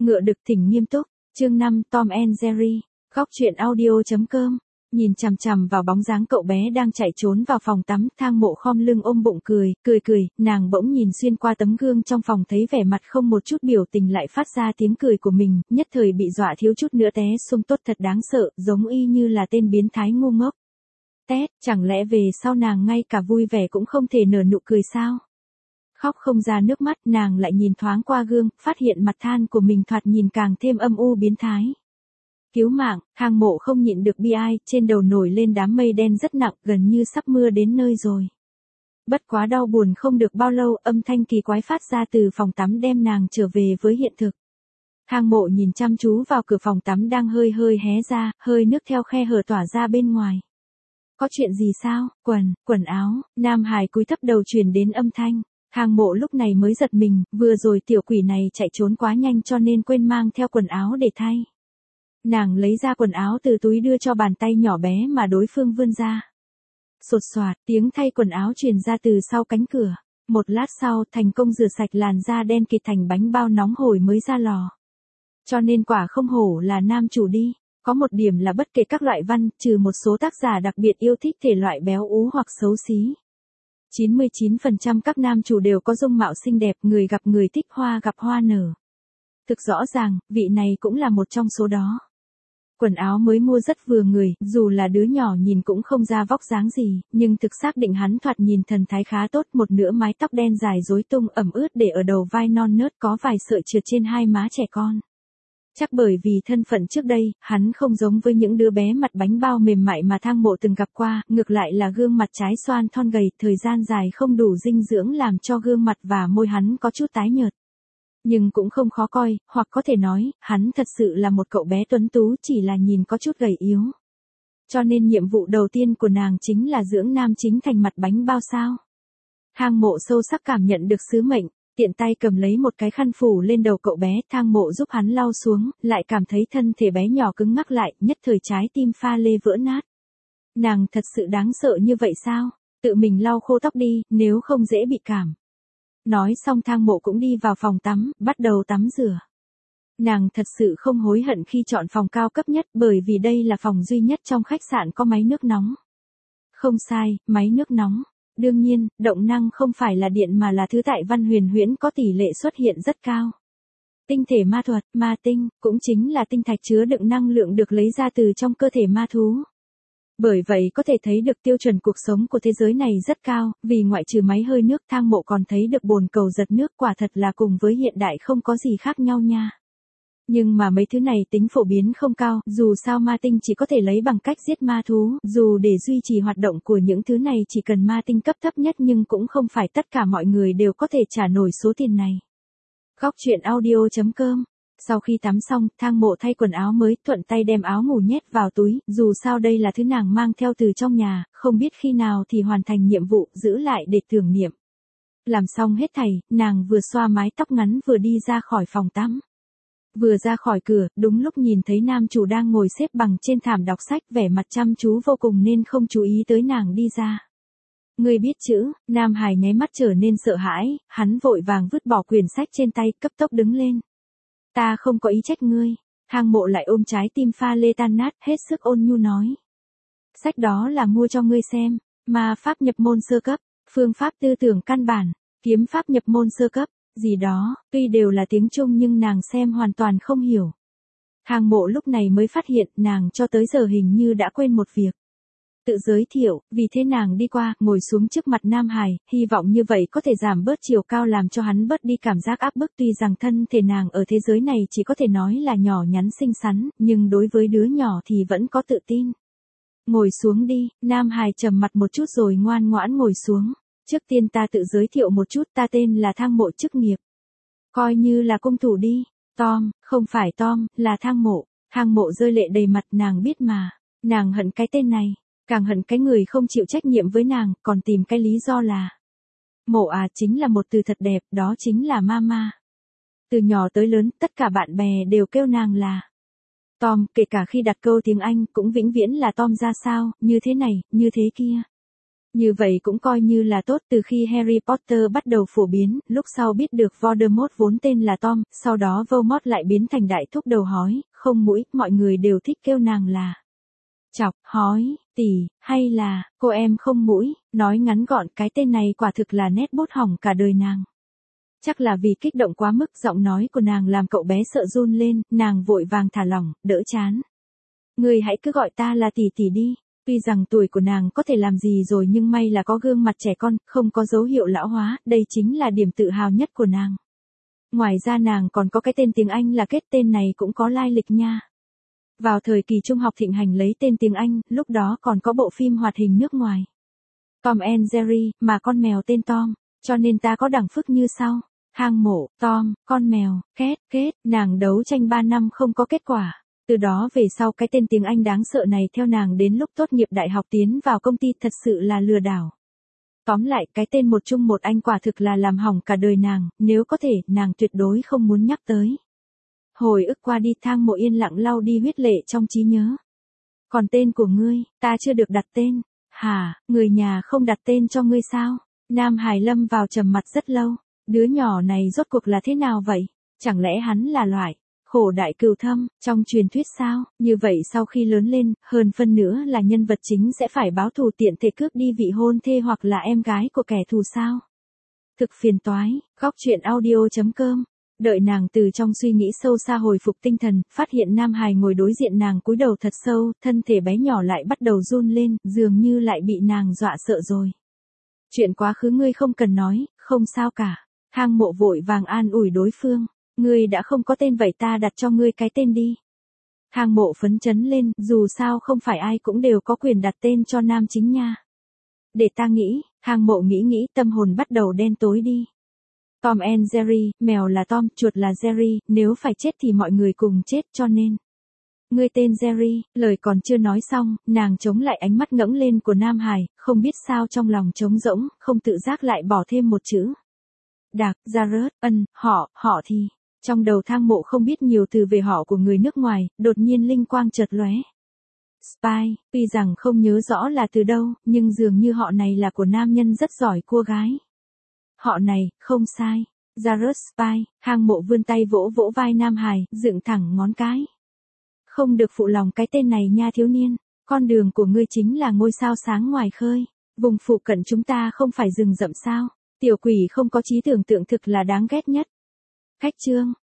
Ngựa đực thỉnh nghiêm túc, chương 5 Tom and Jerry, góc truyện audio.com. Nhìn chằm chằm vào bóng dáng cậu bé đang chạy trốn vào phòng tắm, Thang Mộ khom lưng ôm bụng cười, nàng bỗng nhìn xuyên qua tấm gương trong phòng thấy vẻ mặt không một chút biểu tình lại phát ra tiếng cười của mình, nhất thời bị dọa thiếu chút nữa té xung tốt thật đáng sợ, giống y như là tên biến thái ngu ngốc. Tét, chẳng lẽ về sau nàng ngay cả vui vẻ cũng không thể nở nụ cười sao? Khóc không ra nước mắt, nàng lại nhìn thoáng qua gương, phát hiện mặt than của mình thoạt nhìn càng thêm âm u biến thái. Cứu mạng, Thang Mộ không nhịn được bi ai, trên đầu nổi lên đám mây đen rất nặng, gần như sắp mưa đến nơi rồi. Bất quá đau buồn không được bao lâu, âm thanh kỳ quái phát ra từ phòng tắm đem nàng trở về với hiện thực. Thang Mộ nhìn chăm chú vào cửa phòng tắm đang hơi hé ra, hơi nước theo khe hở tỏa ra bên ngoài. Có chuyện gì sao? Quần áo, Nam Hải cúi thấp đầu truyền đến âm thanh. Thang Mộ lúc này mới giật mình, vừa rồi tiểu quỷ này chạy trốn quá nhanh cho nên quên mang theo quần áo để thay. Nàng lấy ra quần áo từ túi đưa cho bàn tay nhỏ bé mà đối phương vươn ra. Sột soạt, tiếng thay quần áo truyền ra từ sau cánh cửa. Một lát sau, thành công rửa sạch làn da đen kịt thành bánh bao nóng hổi mới ra lò. Cho nên quả không hổ là nam chủ đi. Có một điểm là bất kể các loại văn, trừ một số tác giả đặc biệt yêu thích thể loại béo ú hoặc xấu xí. 99% các nam chủ đều có dung mạo xinh đẹp, người gặp người thích, hoa gặp hoa nở. Thực rõ ràng, vị này cũng là một trong số đó. Quần áo mới mua rất vừa người, dù là đứa nhỏ nhìn cũng không ra vóc dáng gì, nhưng thực xác định hắn thoạt nhìn thần thái khá tốt, một nửa mái tóc đen dài rối tung ẩm ướt để ở đầu vai non nớt có vài sợi trượt trên hai má trẻ con. Chắc bởi vì thân phận trước đây, hắn không giống với những đứa bé mặt bánh bao mềm mại mà Thang Mộ từng gặp qua, ngược lại là gương mặt trái xoan thon gầy, thời gian dài không đủ dinh dưỡng làm cho gương mặt và môi hắn có chút tái nhợt. Nhưng cũng không khó coi, hoặc có thể nói, hắn thật sự là một cậu bé tuấn tú, chỉ là nhìn có chút gầy yếu. Cho nên nhiệm vụ đầu tiên của nàng chính là dưỡng nam chính thành mặt bánh bao sao. Thang Mộ sâu sắc cảm nhận được sứ mệnh, tiện tay cầm lấy một cái khăn phủ lên đầu cậu bé, Thang Mộ giúp hắn lau xuống, lại cảm thấy thân thể bé nhỏ cứng ngắc lại, nhất thời trái tim pha lê vỡ nát. Nàng thật sự đáng sợ như vậy sao? Tự mình lau khô tóc đi, nếu không dễ bị cảm. Nói xong Thang Mộ cũng đi vào phòng tắm, bắt đầu tắm rửa. Nàng thật sự không hối hận khi chọn phòng cao cấp nhất, bởi vì đây là phòng duy nhất trong khách sạn có máy nước nóng. Không sai, máy nước nóng. Đương nhiên, động năng không phải là điện mà là thứ tại Văn Huyền Huyễn có tỷ lệ xuất hiện rất cao. Tinh thể ma thuật, ma tinh, cũng chính là tinh thạch chứa đựng năng lượng được lấy ra từ trong cơ thể ma thú. Bởi vậy có thể thấy được tiêu chuẩn cuộc sống của thế giới này rất cao, vì ngoại trừ máy hơi nước, Thang Mộ còn thấy được bồn cầu giật nước, quả thật là cùng với hiện đại không có gì khác nhau nha. Nhưng mà mấy thứ này tính phổ biến không cao, dù sao ma tinh chỉ có thể lấy bằng cách giết ma thú, dù để duy trì hoạt động của những thứ này chỉ cần ma tinh cấp thấp nhất nhưng cũng không phải tất cả mọi người đều có thể trả nổi số tiền này. Góc truyện audio.com. Sau khi tắm xong, Thang Mộ thay quần áo mới, thuận tay đem áo ngủ nhét vào túi, dù sao đây là thứ nàng mang theo từ trong nhà, không biết khi nào thì hoàn thành nhiệm vụ, giữ lại để tưởng niệm. Làm xong hết thảy, nàng vừa xoa mái tóc ngắn vừa đi ra khỏi phòng tắm. Vừa ra khỏi cửa, đúng lúc nhìn thấy nam chủ đang ngồi xếp bằng trên thảm đọc sách, vẻ mặt chăm chú vô cùng nên không chú ý tới nàng đi ra. Ngươi biết chữ, Nam Hải nháy mắt trở nên sợ hãi, hắn vội vàng vứt bỏ quyển sách trên tay, cấp tốc đứng lên. Ta không có ý trách ngươi. Thang Mộ lại ôm trái tim pha lê tan nát, hết sức ôn nhu nói. Sách đó là mua cho ngươi xem, ma pháp nhập môn sơ cấp, phương pháp tư tưởng căn bản, kiếm pháp nhập môn sơ cấp, gì đó, tuy đều là tiếng Trung nhưng nàng xem hoàn toàn không hiểu. Thang Mộ lúc này mới phát hiện nàng cho tới giờ hình như đã quên một việc. Tự giới thiệu, vì thế nàng đi qua, ngồi xuống trước mặt Nam Hải, hy vọng như vậy có thể giảm bớt chiều cao làm cho hắn bớt đi cảm giác áp bức, tuy rằng thân thể nàng ở thế giới này chỉ có thể nói là nhỏ nhắn xinh xắn, nhưng đối với đứa nhỏ thì vẫn có tự tin. Ngồi xuống đi, Nam Hải trầm mặt một chút rồi ngoan ngoãn ngồi xuống. Trước tiên ta tự giới thiệu một chút, ta tên là Thang Mộ, chức nghiệp. Coi như là cung thủ đi. Tom, không phải Tom, là Thang Mộ. Thang Mộ rơi lệ đầy mặt, nàng biết mà. Nàng hận cái tên này. Càng hận cái người không chịu trách nhiệm với nàng, còn tìm cái lý do là. Mộ à, chính là một từ thật đẹp, đó chính là mama. Từ nhỏ tới lớn, tất cả bạn bè đều kêu nàng là Tom, kể cả khi đặt câu tiếng Anh cũng vĩnh viễn là Tom ra sao, như thế này, như thế kia. Như vậy cũng coi như là tốt, từ khi Harry Potter bắt đầu phổ biến, lúc sau biết được Voldemort vốn tên là Tom, sau đó Voldemort lại biến thành đại thúc đầu hói, không mũi, mọi người đều thích kêu nàng là Chọc, hói, tỷ, hay là cô em không mũi, nói ngắn gọn cái tên này quả thực là nét bút hỏng cả đời nàng. Chắc là vì kích động quá mức, giọng nói của nàng làm cậu bé sợ run lên, nàng vội vàng thả lỏng, đỡ chán. Người hãy cứ gọi ta là tỷ tỷ đi. Tuy rằng tuổi của nàng có thể làm gì rồi nhưng may là có gương mặt trẻ con, không có dấu hiệu lão hóa, đây chính là điểm tự hào nhất của nàng. Ngoài ra nàng còn có cái tên tiếng Anh là Kết, tên này cũng có lai lịch nha. Vào thời kỳ trung học thịnh hành lấy tên tiếng Anh, lúc đó còn có bộ phim hoạt hình nước ngoài. Tom and Jerry, mà con mèo tên Tom, cho nên ta có đẳng phức như sau. Hang mộ, Tom, con mèo, Kết, nàng đấu tranh 3 năm không có kết quả. Từ đó về sau cái tên tiếng Anh đáng sợ này theo nàng đến lúc tốt nghiệp đại học tiến vào công ty, thật sự là lừa đảo. Tóm lại cái tên một Trung một Anh quả thực là làm hỏng cả đời nàng, nếu có thể nàng tuyệt đối không muốn nhắc tới. Hồi ức qua đi, Thang Mộ yên lặng lau đi huyết lệ trong trí nhớ. Còn tên của ngươi, ta chưa được đặt tên. Hả, người nhà không đặt tên cho ngươi sao? Nam Hải lâm vào trầm mặt rất lâu. Đứa nhỏ này rốt cuộc là thế nào vậy? Chẳng lẽ hắn là loại khổ đại cừu thâm, trong truyền thuyết sao? Như vậy sau khi lớn lên, hơn phân nữa là nhân vật chính sẽ phải báo thù, tiện thể cướp đi vị hôn thê hoặc là em gái của kẻ thù sao? Thực phiền toái. Góc truyện audio.com. Đợi nàng từ trong suy nghĩ sâu xa hồi phục tinh thần, phát hiện Nam Hải ngồi đối diện nàng cúi đầu thật sâu, thân thể bé nhỏ lại bắt đầu run lên, dường như lại bị nàng dọa sợ rồi. Chuyện quá khứ ngươi không cần nói, không sao cả. Thang Mộ vội vàng an ủi đối phương. Ngươi đã không có tên vậy ta đặt cho ngươi cái tên đi. Thang Mộ phấn chấn lên, dù sao không phải ai cũng đều có quyền đặt tên cho nam chính nha. Để ta nghĩ, Thang Mộ nghĩ tâm hồn bắt đầu đen tối đi. Tom and Jerry, mèo là Tom, chuột là Jerry, nếu phải chết thì mọi người cùng chết, cho nên. Ngươi tên Jerry, lời còn chưa nói xong, nàng chống lại ánh mắt ngẫng lên của Nam Hải, không biết sao trong lòng trống rỗng, không tự giác lại bỏ thêm một chữ. Đạc, Jared, họ thì. Trong đầu Thang Mộ không biết nhiều từ về họ của người nước ngoài, đột nhiên linh quang chợt lóe. Spy, tuy rằng không nhớ rõ là từ đâu, nhưng dường như họ này là của nam nhân rất giỏi cua gái. Họ này, không sai. Jared Spy, Thang Mộ vươn tay vỗ vỗ vai Nam Hải, dựng thẳng ngón cái. Không được phụ lòng cái tên này nha thiếu niên, con đường của ngươi chính là ngôi sao sáng ngoài khơi. Vùng phụ cận chúng ta không phải rừng rậm sao? Tiểu quỷ không có trí tưởng tượng thực là đáng ghét nhất. Khách chương.